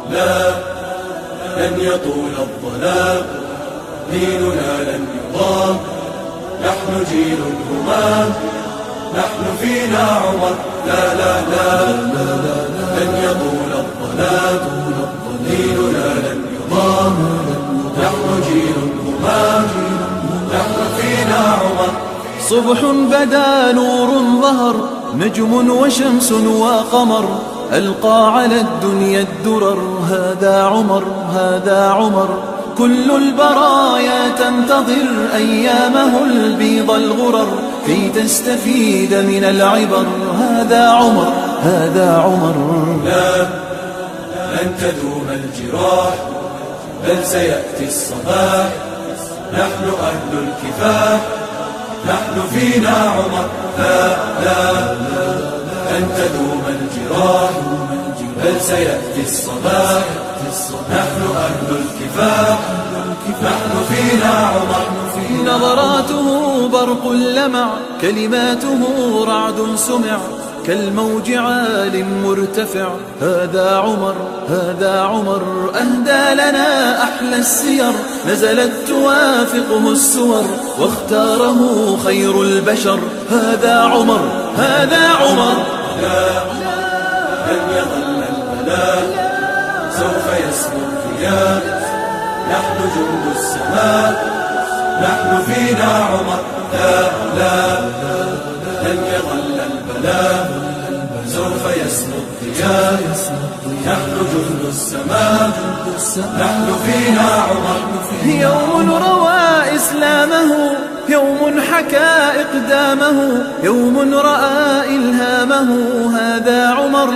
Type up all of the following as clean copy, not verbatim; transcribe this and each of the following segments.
لا لن يطول الظلام، ديننا لن يضام، نحن جيل همام، نحن فينا عمر. لا لا لا لن يطول الظلام، ديننا لن يضام، نحن جيل همام، نحن فينا عمر. صبح بدا نور ظهر، نجم وشمس وقمر، ألقى على الدنيا الدرر. هذا عمر، هذا عمر، كل البرايا تنتظر أيامه البيض الغرر كي تستفيد من العبر. هذا عمر، هذا عمر. لا لن تدوم الجراح، بل سيأتي الصباح، نحن أهل الكفاح، نحن فينا عمر. لا لا لن تدوم الجراح، بل سيأتي الصباح، نحن أهل الكفاح، نحن فينا عمر. نظراته برق لمع، كلماته رعد سمع، كالموج عال مرتفع. هذا عمر، هذا عمر، أهدى لنا أحلى السير، نزلت توافقه السور، واختاره خير البشر. هذا عمر، هذا عمر. لا لن يظل البلاء، سوف يسمو الرياء، نحن جند السماء، نحن فينا عمر. لا لا لن يظل البلاء، سوف يسمو الضياء، نحن جند السماء، نحن فينا عمر. يوم روى إسلامه، يوم حكى إقدامه، يوم رأى إلهامه. هذا عمر،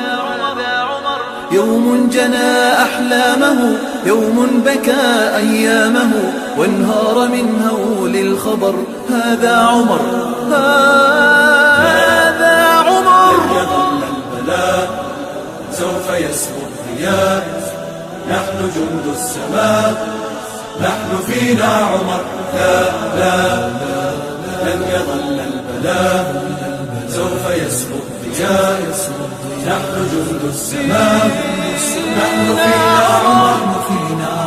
يوم جنى أحلامه، يوم بكى أيامه، وانهار من هول الخبر. هذا عمر، هذا عمر. لن يظل البلاء، سوف يسمو الضياء، نحن جند السماء، نحن فينا عمر. لا لا لن يظل البلاء، سوف يسمو الضياء، نحن جند السماء، نحن فينا عمر.